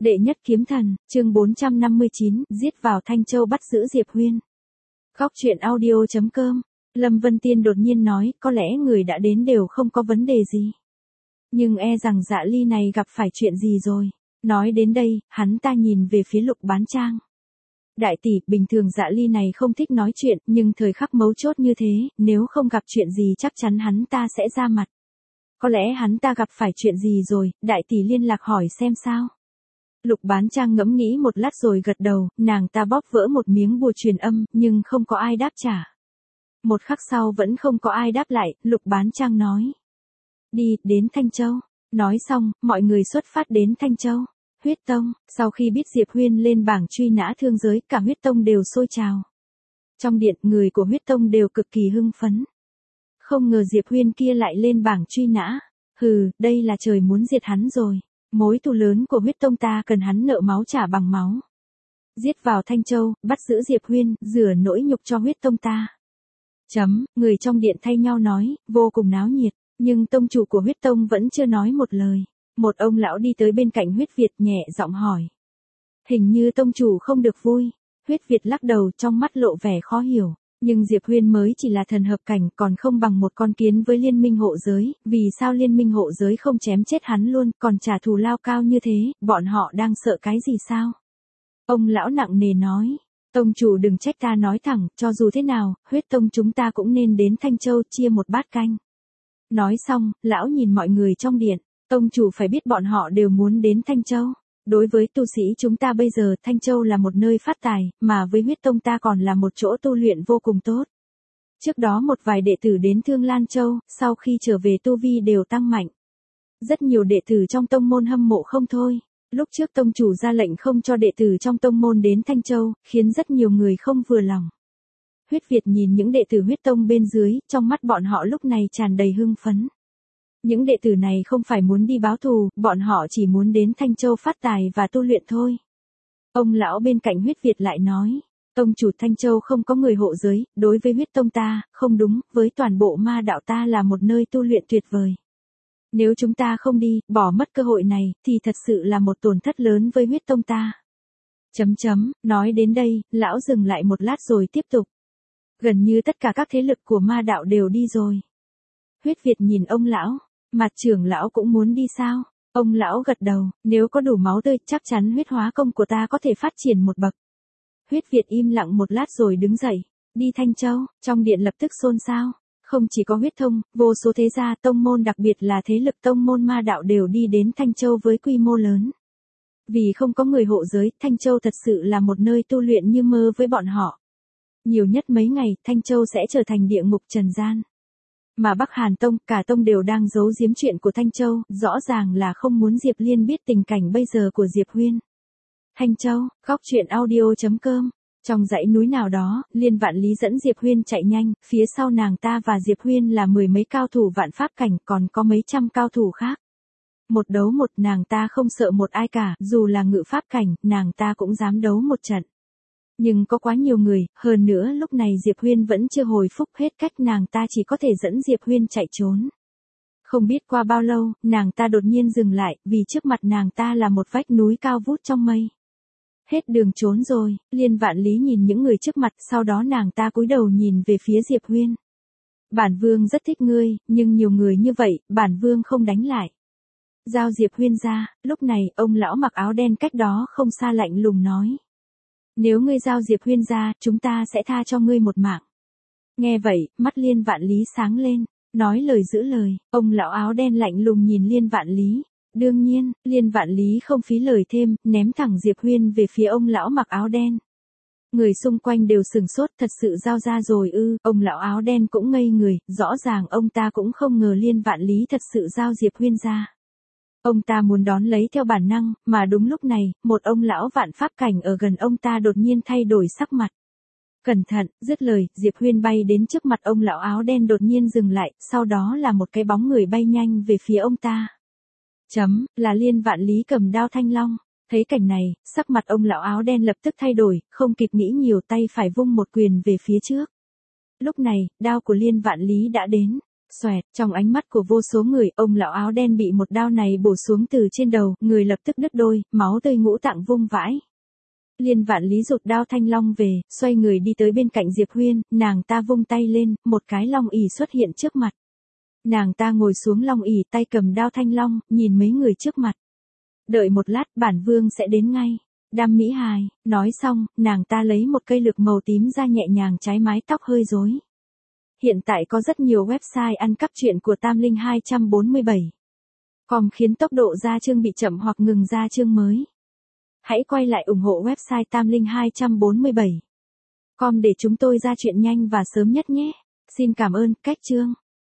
Đệ nhất kiếm thần, chương 459, giết vào Thanh Châu bắt giữ Diệp Huyên. Góc truyện audio.com. Lâm Vân Tiên đột nhiên nói, có lẽ người đã đến đều không có vấn đề gì. Nhưng e rằng Dạ Ly này gặp phải chuyện gì rồi. Nói đến đây, hắn ta nhìn về phía Lục Bán Trang. Đại tỷ, bình thường Dạ Ly này không thích nói chuyện, nhưng thời khắc mấu chốt như thế, nếu không gặp chuyện gì chắc chắn hắn ta sẽ ra mặt. Có lẽ hắn ta gặp phải chuyện gì rồi, đại tỷ liên lạc hỏi xem sao. Lục Bán Trang ngẫm nghĩ một lát rồi gật đầu, nàng ta bóp vỡ một miếng bùa truyền âm, nhưng không có ai đáp trả. Một khắc sau vẫn không có ai đáp lại, Lục Bán Trang nói. Đi, đến Thanh Châu. Nói xong, mọi người xuất phát đến Thanh Châu. Huyết Tông, sau khi biết Diệp Huyên lên bảng truy nã thương giới, cả Huyết Tông đều sôi trào. Trong điện, người của Huyết Tông đều cực kỳ hưng phấn. Không ngờ Diệp Huyên kia lại lên bảng truy nã. Hừ, đây là trời muốn diệt hắn rồi. Mối thù lớn của Huyết Tông ta cần hắn nợ máu trả bằng máu. Giết vào Thanh Châu, bắt giữ Diệp Huyên, rửa nỗi nhục cho Huyết Tông ta. Người trong điện thay nhau nói, vô cùng náo nhiệt, nhưng tông chủ của Huyết Tông vẫn chưa nói một lời. Một ông lão đi tới bên cạnh Huyết Việt nhẹ giọng hỏi. Hình như tông chủ không được vui. Huyết Việt lắc đầu, trong mắt lộ vẻ khó hiểu. Nhưng Diệp Huyên mới chỉ là thần hợp cảnh, còn không bằng một con kiến với liên minh hộ giới, vì sao liên minh hộ giới không chém chết hắn luôn, còn trả thù lao cao như thế, bọn họ đang sợ cái gì sao? Ông lão nặng nề nói, tông chủ đừng trách ta nói thẳng, cho dù thế nào, Huyết Tông chúng ta cũng nên đến Thanh Châu chia một bát canh. Nói xong, lão nhìn mọi người trong điện, tông chủ phải biết bọn họ đều muốn đến Thanh Châu. Đối với tu sĩ chúng ta bây giờ, Thanh Châu là một nơi phát tài, mà với Huyết Tông ta còn là một chỗ tu luyện vô cùng tốt. Trước đó một vài đệ tử đến Thương Lan Châu, sau khi trở về tu vi đều tăng mạnh. Rất nhiều đệ tử trong tông môn hâm mộ không thôi. Lúc trước tông chủ ra lệnh không cho đệ tử trong tông môn đến Thanh Châu, khiến rất nhiều người không vừa lòng. Huyết Việt nhìn những đệ tử Huyết Tông bên dưới, trong mắt bọn họ lúc này tràn đầy hưng phấn. Những đệ tử này không phải muốn đi báo thù, bọn họ chỉ muốn đến Thanh Châu phát tài và tu luyện thôi. Ông lão bên cạnh Huyết Việt lại nói, tông chủ Thanh Châu không có người hộ giới, đối với Huyết Tông ta, không đúng, với toàn bộ ma đạo ta là một nơi tu luyện tuyệt vời. Nếu chúng ta không đi, bỏ mất cơ hội này, thì thật sự là một tổn thất lớn với Huyết Tông ta. Nói đến đây, lão dừng lại một lát rồi tiếp tục. Gần như tất cả các thế lực của ma đạo đều đi rồi. Huyết Việt nhìn ông lão. Mặt trưởng lão cũng muốn đi sao? Ông lão gật đầu, nếu có đủ máu tươi, chắc chắn huyết hóa công của ta có thể phát triển một bậc. Huyết Việt im lặng một lát rồi đứng dậy, đi Thanh Châu, trong điện lập tức xôn xao. Không chỉ có Huyết Thông, vô số thế gia tông môn đặc biệt là thế lực tông môn ma đạo đều đi đến Thanh Châu với quy mô lớn. Vì không có người hộ giới, Thanh Châu thật sự là một nơi tu luyện như mơ với bọn họ. Nhiều nhất mấy ngày, Thanh Châu sẽ trở thành địa ngục trần gian. Mà Bắc Hàn Tông, cả tông đều đang giấu giếm chuyện của Thanh Châu, rõ ràng là không muốn Diệp Liên biết tình cảnh bây giờ của Diệp Huyên. Thanh Châu, góc truyện audio.com. Trong dãy núi nào đó, Liên Vạn Lý dẫn Diệp Huyên chạy nhanh, phía sau nàng ta và Diệp Huyên là mười mấy cao thủ vạn pháp cảnh, còn có mấy trăm cao thủ khác. Một đấu một, nàng ta không sợ một ai cả, dù là ngự pháp cảnh, nàng ta cũng dám đấu một trận. Nhưng có quá nhiều người, hơn nữa lúc này Diệp Huyên vẫn chưa hồi phục hết cách, nàng ta chỉ có thể dẫn Diệp Huyên chạy trốn. Không biết qua bao lâu, nàng ta đột nhiên dừng lại, vì trước mặt nàng ta là một vách núi cao vút trong mây. Hết đường trốn rồi, Liên Vạn Lý nhìn những người trước mặt, sau đó nàng ta cúi đầu nhìn về phía Diệp Huyên. Bản vương rất thích ngươi, nhưng nhiều người như vậy, bản vương không đánh lại. Giao Diệp Huyên ra, lúc này, ông lão mặc áo đen cách đó không xa lạnh lùng nói. Nếu ngươi giao Diệp Huyên ra, chúng ta sẽ tha cho ngươi một mạng. Nghe vậy, mắt Liên Vạn Lý sáng lên, nói lời giữ lời, ông lão áo đen lạnh lùng nhìn Liên Vạn Lý. Đương nhiên, Liên Vạn Lý không phí lời thêm, ném thẳng Diệp Huyên về phía ông lão mặc áo đen. Người xung quanh đều sừng sốt, thật sự giao ra rồi ư? Ông lão áo đen cũng ngây người, rõ ràng ông ta cũng không ngờ Liên Vạn Lý thật sự giao Diệp Huyên ra. Ông ta muốn đón lấy theo bản năng, mà đúng lúc này, một ông lão vạn pháp cảnh ở gần ông ta đột nhiên thay đổi sắc mặt. Cẩn thận, dứt lời, Diệp Huyên bay đến trước mặt ông lão áo đen đột nhiên dừng lại, sau đó là một cái bóng người bay nhanh về phía ông ta. Là Liên Vạn Lý cầm đao thanh long. Thấy cảnh này, sắc mặt ông lão áo đen lập tức thay đổi, không kịp nghĩ nhiều, tay phải vung một quyền về phía trước. Lúc này, đao của Liên Vạn Lý đã đến. Xoẹt, trong ánh mắt của vô số người, ông lão áo đen bị một đao này bổ xuống từ trên đầu, người lập tức đứt đôi, máu tươi ngũ tạng vung vãi. Liên Vạn Lý rụt đao thanh long về, xoay người đi tới bên cạnh Diệp Huyên, nàng ta vung tay lên, một cái long ỷ xuất hiện trước mặt. Nàng ta ngồi xuống long ỷ, tay cầm đao thanh long, nhìn mấy người trước mặt. Đợi một lát, bản vương sẽ đến ngay. Đam Mỹ Hài, nói xong, nàng ta lấy một cây lược màu tím ra nhẹ nhàng chái mái tóc hơi rối. Hiện tại có rất nhiều website ăn cắp truyện của Tam Linh 247. Com khiến tốc độ ra chương bị chậm hoặc ngừng ra chương mới. Hãy quay lại ủng hộ website Tam Linh 247. Com để chúng tôi ra chuyện nhanh và sớm nhất nhé. Xin cảm ơn, cách chương.